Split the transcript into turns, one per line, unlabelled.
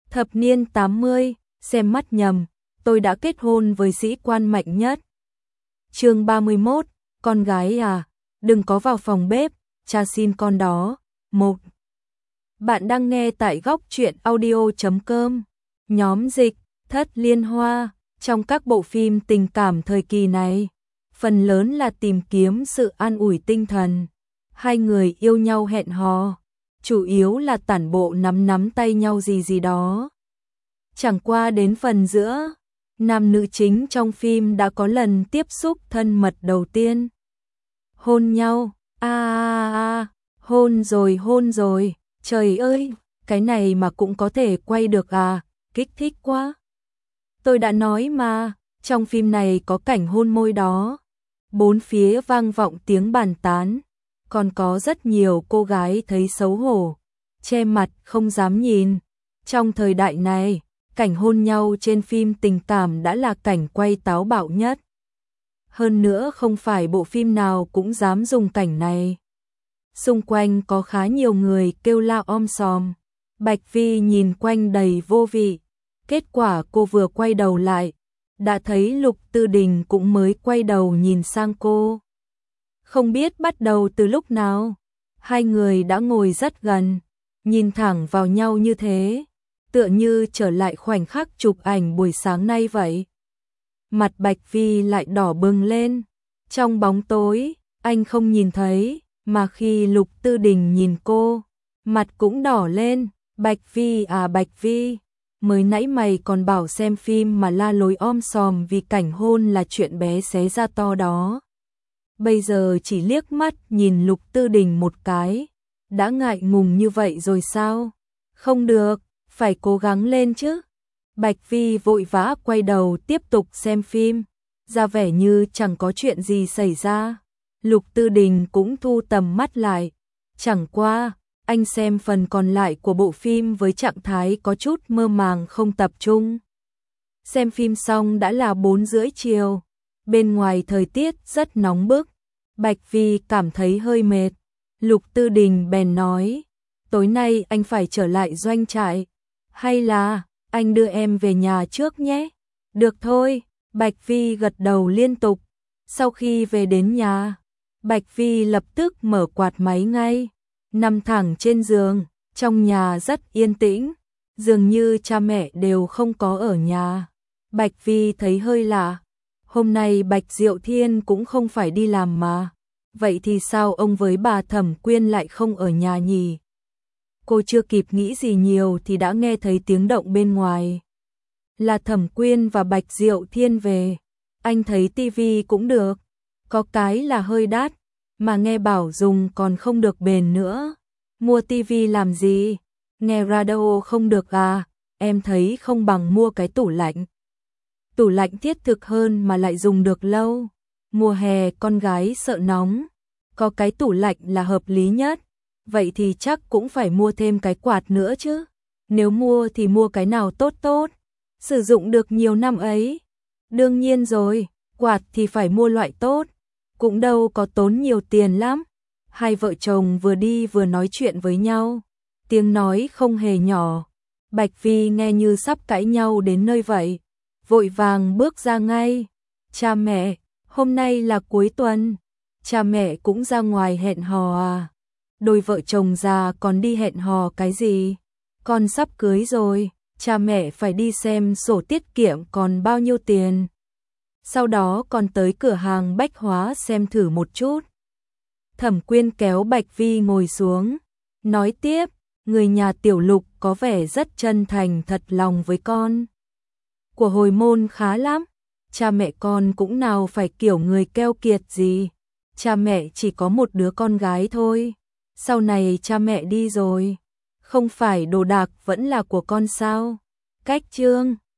Thập niên 80, xem mắt nhầm, tôi đã kết hôn với sĩ quan mạnh nhất. Chương 31, con gái à, đừng có vào phòng bếp, cha xin con đó. 1. Bạn đang nghe tại góc truyện audio.com. Nhóm dịch, thất liên hoa, trong các bộ phim tình cảm thời kỳ này, phần lớn là tìm kiếm sự an ủi tinh thần. Hai người yêu nhau hẹn hò, chủ yếu là tản bộ nắm tay nhau gì đó. Chẳng qua đến phần giữa, nam nữ chính trong phim đã có lần tiếp xúc thân mật đầu tiên. Hôn nhau, hôn rồi, trời ơi, cái này mà cũng có thể quay được à, kích thích quá. Tôi đã nói mà, trong phim này có cảnh hôn môi đó. Bốn phía vang vọng tiếng bàn tán, còn có rất nhiều cô gái thấy xấu hổ, che mặt không dám nhìn. Trong thời đại này, cảnh hôn nhau trên phim tình cảm đã là cảnh quay táo bạo nhất. Hơn nữa không phải bộ phim nào cũng dám dùng cảnh này. Xung quanh có khá nhiều người kêu la om sòm. Bạch Vi nhìn quanh đầy vô vị. Kết quả cô vừa quay đầu lại, đã thấy Lục Tư Đình cũng mới quay đầu nhìn sang cô. Không biết bắt đầu từ lúc nào, hai người đã ngồi rất gần, nhìn thẳng vào nhau như thế, tựa như trở lại khoảnh khắc chụp ảnh buổi sáng nay vậy. Mặt Bạch Vi lại đỏ bừng lên, trong bóng tối, anh không nhìn thấy, mà khi Lục Tư Đình nhìn cô, mặt cũng đỏ lên. Bạch Vi à Bạch Vi, mới nãy mày còn bảo xem phim mà la lối om sòm vì cảnh hôn là chuyện bé xé ra to đó. Bây giờ chỉ liếc mắt nhìn Lục Tư Đình một cái, đã ngại ngùng như vậy rồi sao? Không được, phải cố gắng lên chứ. Bạch Vi vội vã quay đầu tiếp tục xem phim, ra vẻ như chẳng có chuyện gì xảy ra. Lục Tư Đình cũng thu tầm mắt lại, chẳng qua, anh xem phần còn lại của bộ phim với trạng thái có chút mơ màng không tập trung. Xem phim xong đã là 4:30 chiều, bên ngoài thời tiết rất nóng bức, Bạch Vi cảm thấy hơi mệt. Lục Tư Đình bèn nói, tối nay anh phải trở lại doanh trại, hay là anh đưa em về nhà trước nhé? Được thôi, Bạch Vi gật đầu liên tục. Sau khi về đến nhà, Bạch Vi lập tức mở quạt máy ngay, nằm thẳng trên giường. Trong nhà rất yên tĩnh, dường như cha mẹ đều không có ở nhà. Bạch Vi thấy hơi lạ, hôm nay Bạch Diệu Thiên cũng không phải đi làm mà, vậy thì sao ông với bà Thẩm Quyên lại không ở nhà nhỉ? Cô chưa kịp nghĩ gì nhiều thì đã nghe thấy tiếng động bên ngoài. Là Thẩm Quyên và Bạch Diệu Thiên về. Anh thấy tivi cũng được, có cái là hơi đắt, mà nghe bảo dùng còn không được bền nữa. Mua tivi làm gì? Nghe radio không được à? Em thấy không bằng mua cái tủ lạnh. Tủ lạnh thiết thực hơn mà lại dùng được lâu. Mùa hè con gái sợ nóng, có cái tủ lạnh là hợp lý nhất. Vậy thì chắc cũng phải mua thêm cái quạt nữa chứ. Nếu mua thì mua cái nào tốt, sử dụng được nhiều năm ấy. Đương nhiên rồi, quạt thì phải mua loại tốt, cũng đâu có tốn nhiều tiền lắm. Hai vợ chồng vừa đi vừa nói chuyện với nhau, tiếng nói không hề nhỏ. Bạch Vi nghe như sắp cãi nhau đến nơi vậy, vội vàng bước ra ngay. Cha mẹ, hôm nay là cuối tuần, cha mẹ cũng ra ngoài hẹn hò à? Đôi vợ chồng già còn đi hẹn hò cái gì? Con sắp cưới rồi, cha mẹ phải đi xem sổ tiết kiệm còn bao nhiêu tiền. Sau đó còn tới cửa hàng bách hóa xem thử một chút. Thẩm Quyên kéo Bạch Vi ngồi xuống, nói tiếp, người nhà Tiểu Lục có vẻ rất chân thành thật lòng với con. Của hồi môn khá lắm, cha mẹ con cũng nào phải kiểu người keo kiệt gì. Cha mẹ chỉ có một đứa con gái thôi, sau này cha mẹ đi rồi, không phải đồ đạc vẫn là của con sao? Cách chương